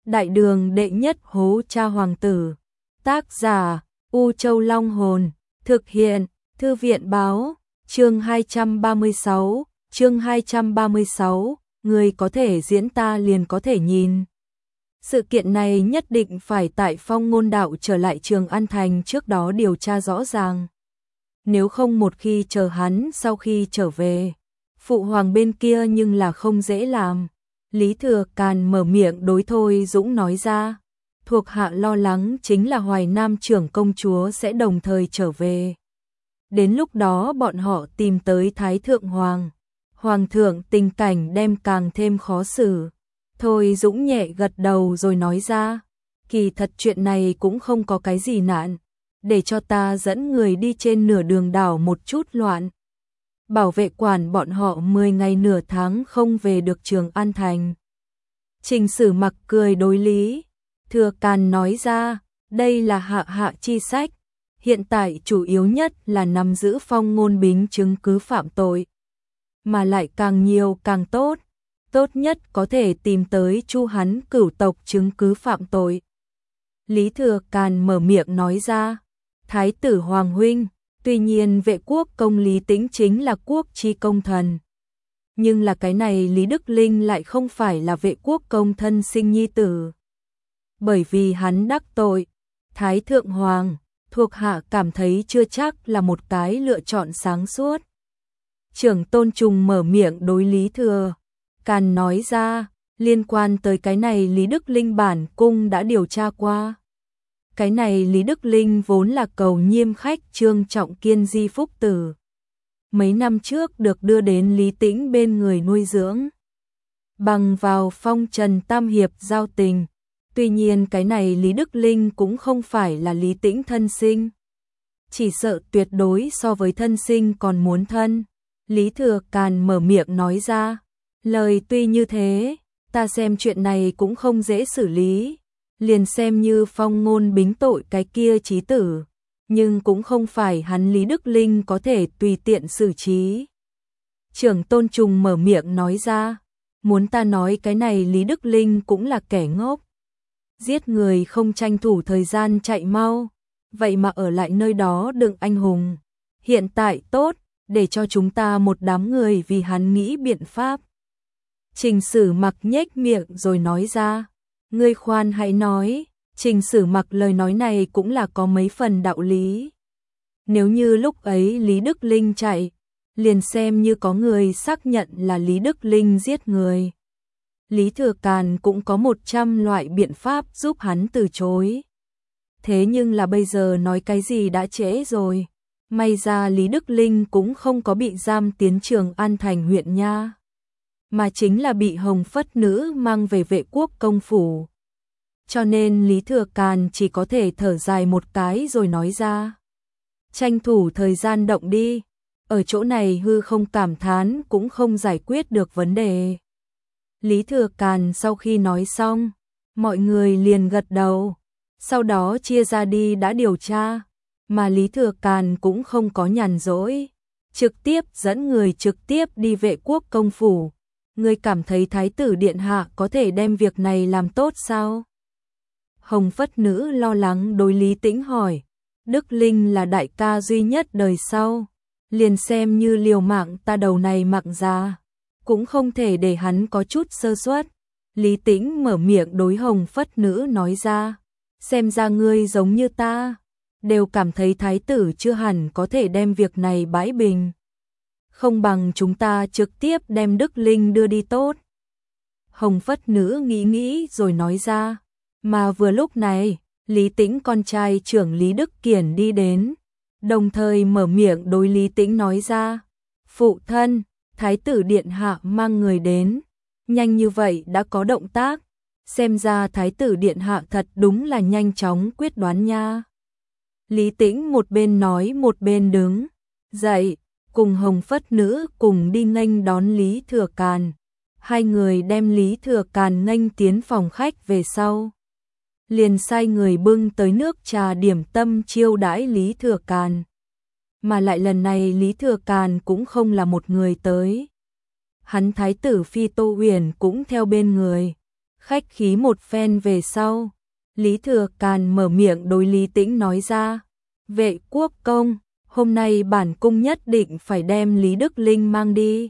Đại đường đệ nhất hố cha hoàng tử. Tác giả U Châu Long Hồn. Thực hiện Thư viện Báo. Chương 236, người có thể diễn ta liền có thể nhìn. Sự kiện này nhất định phải tại Phong Ngôn Đạo trở lại Trường An Thành trước đó điều tra rõ ràng. Nếu không một khi chờ hắn sau khi trở về, phụ hoàng bên kia nhưng là không dễ làm. Lý Thừa Càn mở miệng đối Thôi Dũng nói ra, thuộc hạ lo lắng chính là Hoài Nam trưởng công chúa sẽ đồng thời trở về. Đến lúc đó bọn họ tìm tới Thái Thượng Hoàng. Hoàng thượng tình cảnh đem càng thêm khó xử. Thôi Dũng nhẹ gật đầu rồi nói ra, kỳ thật chuyện này cũng không có cái gì nạn, để cho ta dẫn người đi trên nửa đường đảo một chút loạn. Bảo vệ quản bọn họ 10 ngày nửa tháng không về được Trường An Thành. Trình Sử Mặc cười đối Lý Thừa Càn nói ra, đây là hạ chi sách, hiện tại chủ yếu nhất là nắm giữ Phong Ngôn Bính chứng cứ phạm tội, mà lại càng nhiều càng tốt, tốt nhất có thể tìm tới Chu hắn cửu tộc chứng cứ phạm tội. Lý Thừa Càn mở miệng nói ra, Thái tử Hoàng huynh, tuy nhiên vệ quốc công Lý Tĩnh chính là quốc chi công thần, nhưng là cái này Lý Đức Linh lại không phải là vệ quốc công thân sinh nhi tử. Bởi vì hắn đắc tội Thái Thượng Hoàng, thuộc hạ cảm thấy chưa chắc là một cái lựa chọn sáng suốt. Trưởng Tôn Trùng mở miệng đối Lý Thừa Càn nói ra, liên quan tới cái này Lý Đức Linh bản cung đã điều tra qua. Cái này Lý Đức Linh vốn là cầu nhiêm khách Trương Trọng Kiên di phúc tử. Mấy năm trước được đưa đến Lý Tĩnh bên người nuôi dưỡng. Bằng vào phong trần tam hiệp giao tình. Tuy nhiên cái này Lý Đức Linh cũng không phải là Lý Tĩnh thân sinh. Chỉ sợ tuyệt đối so với thân sinh còn muốn thân. Lý Thừa Càn mở miệng nói ra, lời tuy như thế, ta xem chuyện này cũng không dễ xử lý. Liền xem như Phong Ngôn Bính tội cái kia chí tử, nhưng cũng không phải hắn Lý Đức Linh có thể tùy tiện xử trí. Trưởng Tôn Trùng mở miệng nói ra, muốn ta nói cái này Lý Đức Linh cũng là kẻ ngốc. Giết người không tranh thủ thời gian chạy mau, vậy mà ở lại nơi đó đừng anh hùng. Hiện tại tốt, để cho chúng ta một đám người vì hắn nghĩ biện pháp. Trình Sử Mặc nhếch miệng rồi nói ra, ngươi khoan hãy nói. Trình Sử Mặc lời nói này cũng là có mấy phần đạo lý. Nếu như lúc ấy Lý Đức Linh chạy, liền xem như có người xác nhận là Lý Đức Linh giết người. Lý Thừa Càn cũng có 100 loại biện pháp giúp hắn từ chối. Thế nhưng là bây giờ nói cái gì đã trễ rồi. May ra Lý Đức Linh cũng không có bị giam tiến Trường An Thành huyện nha, mà chính là bị Hồng Phất Nữ mang về vệ quốc công phủ. Cho nên Lý Thừa Càn chỉ có thể thở dài một cái rồi nói ra, tranh thủ thời gian động đi, ở chỗ này hư không cảm thán cũng không giải quyết được vấn đề. Lý Thừa Càn sau khi nói xong, mọi người liền gật đầu, sau đó chia ra đi đã điều tra, mà Lý Thừa Càn cũng không có nhàn rỗi, trực tiếp dẫn người trực tiếp đi vệ quốc công phủ. Ngươi cảm thấy Thái tử Điện Hạ có thể đem việc này làm tốt sao? Hồng Phất Nữ lo lắng đối Lý Tĩnh hỏi, Đức Linh là đại ca duy nhất đời sau, liền xem như liều mạng ta đầu này mạng già, cũng không thể để hắn có chút sơ suất. Lý Tĩnh mở miệng đối Hồng Phất Nữ nói ra, xem ra ngươi giống như ta, đều cảm thấy Thái tử chưa hẳn có thể đem việc này bãi bình. Không bằng chúng ta trực tiếp đem Đức Linh đưa đi tốt. Hồng Phất Nữ nghĩ rồi nói ra, mà vừa lúc này, Lý Tĩnh con trai trưởng Lý Đức Kiển đi đến, đồng thời mở miệng đối Lý Tĩnh nói ra, phụ thân, Thái tử Điện Hạ mang người đến, nhanh như vậy đã có động tác, xem ra Thái tử Điện Hạ thật đúng là nhanh chóng quyết đoán nha. Lý Tĩnh một bên nói một bên đứng dậy, cùng Hồng Phất Nữ cùng đi nghênh đón Lý Thừa Càn. Hai người đem Lý Thừa Càn nghênh tiến phòng khách về sau, liền sai người bưng tới nước trà điểm tâm chiêu đãi Lý Thừa Càn. Mà lại lần này Lý Thừa Càn cũng không là một người tới. Hắn Thái tử Phi Tô Huyền cũng theo bên người. Khách khí một phen về sau, Lý Thừa Càn mở miệng đối Lý Tĩnh nói ra, Vệ quốc công, hôm nay bản cung nhất định phải đem Lý Đức Linh mang đi.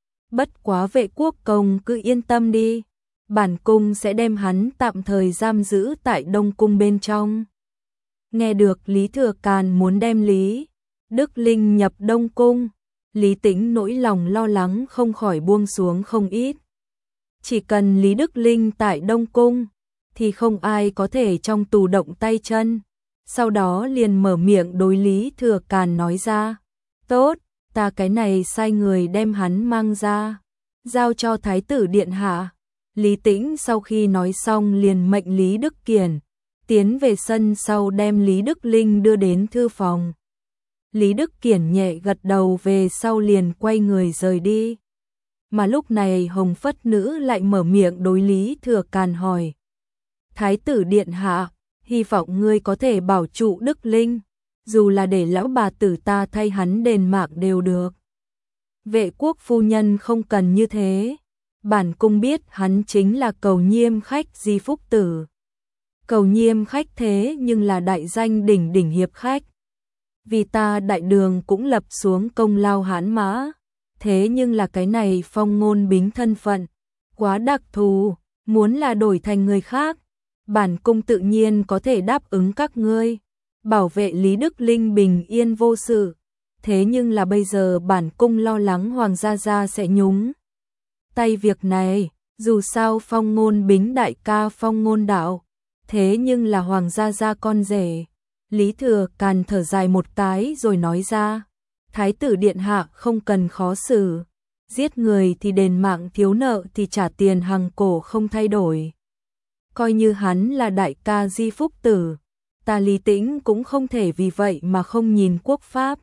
Bất quá Vệ quốc công cứ yên tâm đi, bản cung sẽ đem hắn tạm thời giam giữ tại Đông Cung bên trong. Nghe được Lý Thừa Càn muốn đem Lý Đức Linh nhập Đông Cung, Lý Tĩnh nỗi lòng lo lắng không khỏi buông xuống không ít. Chỉ cần Lý Đức Linh tại Đông Cung, thì không ai có thể trong tù động tay chân. Sau đó liền mở miệng đối Lý Thừa Càn nói ra, tốt, ta cái này sai người đem hắn mang ra, giao cho Thái tử Điện Hạ. Lý Tĩnh sau khi nói xong liền mệnh Lý Đức Kiển tiến về sân sau đem Lý Đức Linh đưa đến thư phòng. Lý Đức Kiển nhẹ gật đầu về sau liền quay người rời đi. Mà lúc này Hồng Phất Nữ lại mở miệng đối Lý Thừa Càn hỏi, Thái tử Điện Hạ, hy vọng ngươi có thể bảo trụ Đức Linh, dù là để lão bà tử ta thay hắn đền mạng đều được. Vệ quốc phu nhân không cần như thế, bản cung biết hắn chính là Cầu Nhiêm khách Di Phúc Tử. Cầu Nhiêm khách thế nhưng là đại danh đỉnh đỉnh hiệp khách. Vì ta đại đường cũng lập xuống công lao hãn mã, thế nhưng là cái này Phong Ngôn Bính thân phận quá đặc thù, muốn là đổi thành người khác, bản cung tự nhiên có thể đáp ứng các ngươi, bảo vệ Lý Đức Linh bình yên vô sự. Thế nhưng là bây giờ bản cung lo lắng Hoàng gia gia sẽ nhúng tay việc này, dù sao Phong Ngôn Bính đại ca Phong Ngôn Đạo, thế nhưng là Hoàng gia gia con rể. Lý Thừa Càn thở dài một cái rồi nói ra, Thái tử Điện Hạ không cần khó xử, giết người thì đền mạng, thiếu nợ thì trả tiền, hằng cổ không thay đổi. Coi như hắn là đại ca Di Phúc Tử, ta Lý Tĩnh cũng không thể vì vậy mà không nhìn quốc pháp.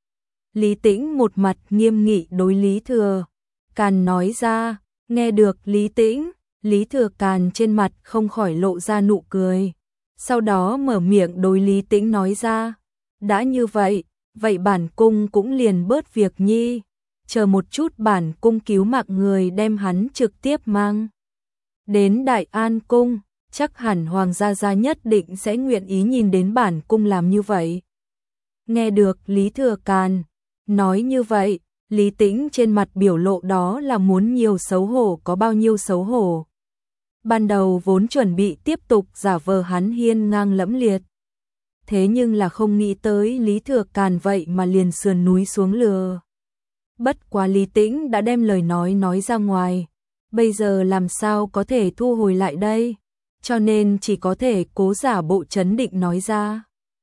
Lý Tĩnh một mặt nghiêm nghị đối Lý Thừa Càn nói ra. Nghe được Lý Tĩnh, Lý Thừa Càn trên mặt không khỏi lộ ra nụ cười. Sau đó mở miệng đối Lý Tĩnh nói ra, đã như vậy, vậy bản cung cũng liền bớt việc nhi, chờ một chút bản cung cứu mạng người đem hắn trực tiếp mang đến Đại An Cung, chắc hẳn Hoàng gia gia nhất định sẽ nguyện ý nhìn đến bản cung làm như vậy. Nghe được Lý Thừa Càn nói như vậy, Lý Tĩnh trên mặt biểu lộ đó là muốn nhiều xấu hổ có bao nhiêu xấu hổ. Ban đầu vốn chuẩn bị tiếp tục giả vờ hắn hiên ngang lẫm liệt, thế nhưng là không nghĩ tới Lý Thừa Càn vậy mà liền sườn núi xuống lừa. Bất quá Lý Tĩnh đã đem lời nói ra ngoài, bây giờ làm sao có thể thu hồi lại đây, cho nên chỉ có thể cố giả bộ trấn định nói ra.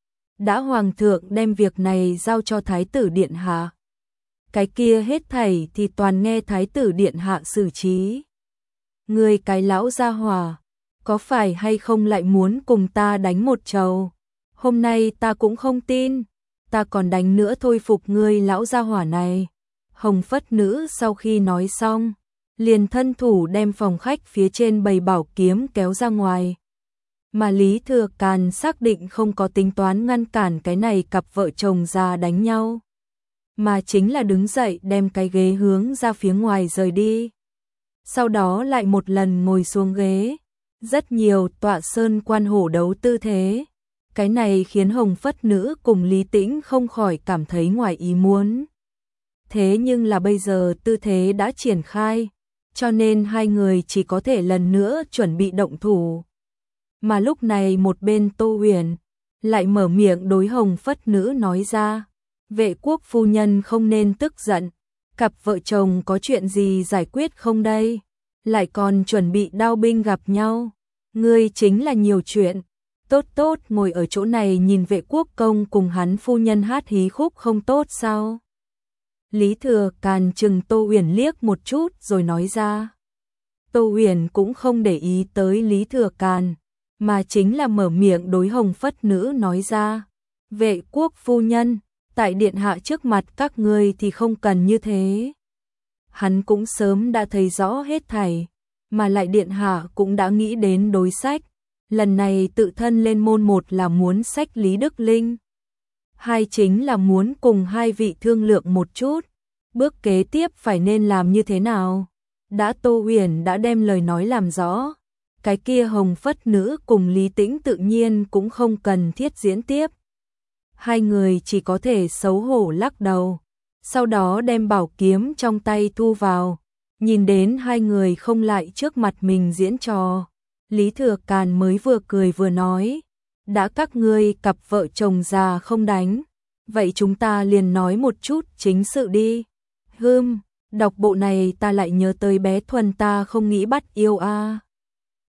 Đã Hoàng thượng đem việc này giao cho Thái tử Điện Hạ, cái kia hết thảy thì toàn nghe Thái tử Điện Hạ xử trí. Ngươi cái lão gia hỏa, có phải hay không lại muốn cùng ta đánh một trầu? Hôm nay ta cũng không tin, ta còn đánh nữa thôi phục ngươi lão gia hỏa này. Hồng Phất Nữ sau khi nói xong, liền thân thủ đem phòng khách phía trên bày bảo kiếm kéo ra ngoài. Mà Lý Thừa Càn xác định không có tính toán ngăn cản cái này cặp vợ chồng già đánh nhau, mà chính là đứng dậy đem cái ghế hướng ra phía ngoài rời đi. Sau đó lại một lần ngồi xuống ghế, rất nhiều tọa sơn quan hổ đấu tư thế. Cái này khiến Hồng Phất Nữ cùng Lý Tĩnh không khỏi cảm thấy ngoài ý muốn. Thế nhưng là bây giờ tư thế đã triển khai, cho nên hai người chỉ có thể lần nữa chuẩn bị động thủ. Mà lúc này một bên Tô Huyền lại mở miệng đối Hồng Phất Nữ nói ra, Vệ quốc phu nhân không nên tức giận, cặp vợ chồng có chuyện gì giải quyết không đây, lại còn chuẩn bị đao binh gặp nhau, ngươi chính là nhiều chuyện, tốt tốt ngồi ở chỗ này nhìn Vệ quốc công cùng hắn phu nhân hát hí khúc không tốt sao? Lý Thừa Càn chừng Tô Huyền liếc một chút rồi nói ra. Tô Huyền cũng không để ý tới Lý Thừa Càn, mà chính là mở miệng đối Hồng Phất Nữ nói ra, Vệ quốc phu nhân, tại điện hạ trước mặt các ngươi thì không cần như thế. Hắn cũng sớm đã thấy rõ hết thảy, mà lại điện hạ cũng đã nghĩ đến đối sách, lần này tự thân lên môn, một là muốn xách Lý Đức Linh, hai chính là muốn cùng hai vị thương lượng một chút, bước kế tiếp phải nên làm như thế nào. Đã Tô Huyền đã đem lời nói làm rõ, cái kia Hồng Phất Nữ cùng Lý Tĩnh tự nhiên cũng không cần thiết diễn tiếp. Hai người chỉ có thể xấu hổ lắc đầu, sau đó đem bảo kiếm trong tay thu vào, nhìn đến hai người không lại trước mặt mình diễn trò. Lý Thừa Càn mới vừa cười vừa nói, đã các ngươi cặp vợ chồng già không đánh, vậy chúng ta liền nói một chút chính sự đi. Đọc bộ này ta lại nhớ tới bé Thuần ta không nghĩ bắt yêu a.